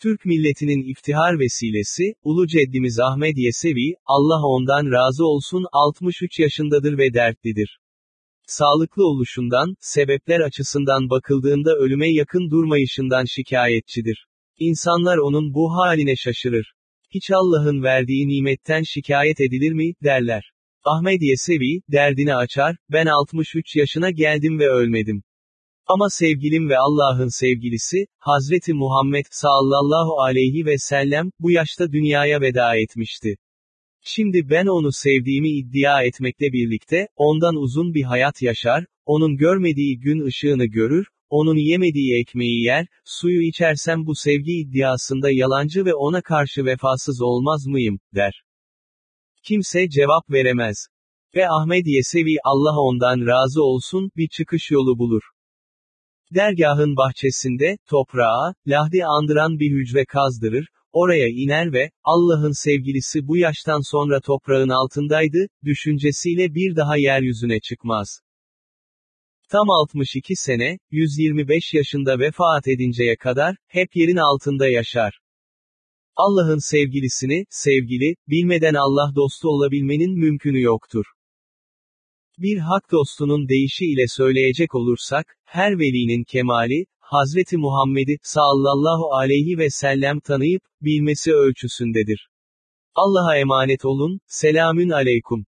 Türk milletinin iftihar vesilesi, Ulu Ceddimiz Ahmed Yesevi, Allah ondan razı olsun 63 yaşındadır ve dertlidir. Sağlıklı oluşundan, sebepler açısından bakıldığında ölüme yakın durmayışından şikayetçidir. İnsanlar onun bu haline şaşırır. Hiç Allah'ın verdiği nimetten şikayet edilir mi, derler. Ahmed Yesevi, derdini açar, ben 63 yaşına geldim ve ölmedim. Ama sevgilim ve Allah'ın sevgilisi, Hazreti Muhammed sallallahu aleyhi ve sellem, bu yaşta dünyaya veda etmişti. Şimdi ben onu sevdiğimi iddia etmekle birlikte, ondan uzun bir hayat yaşar, onun görmediği gün ışığını görür, onun yemediği ekmeği yer, suyu içersem bu sevgi iddiasında yalancı ve ona karşı vefasız olmaz mıyım, der. Kimse cevap veremez. Ve Ahmed Yesevi Allah ondan razı olsun, bir çıkış yolu bulur. Dergahın bahçesinde, toprağa, lahdi andıran bir hücre kazdırır, oraya iner ve, Allah'ın sevgilisi bu yaştan sonra toprağın altındaydı, düşüncesiyle bir daha yeryüzüne çıkmaz. Tam 62 sene, 125 yaşında vefat edinceye kadar, hep yerin altında yaşar. Allah'ın sevgilisini, sevgili, bilmeden Allah dostu olabilmenin mümkünü yoktur. Bir hak dostunun deyişi ile söyleyecek olursak, her velinin kemali, Hazreti Muhammed'i, sallallahu aleyhi ve sellem tanıyıp, bilmesi ölçüsündedir. Allah'a emanet olun, selamün aleyküm.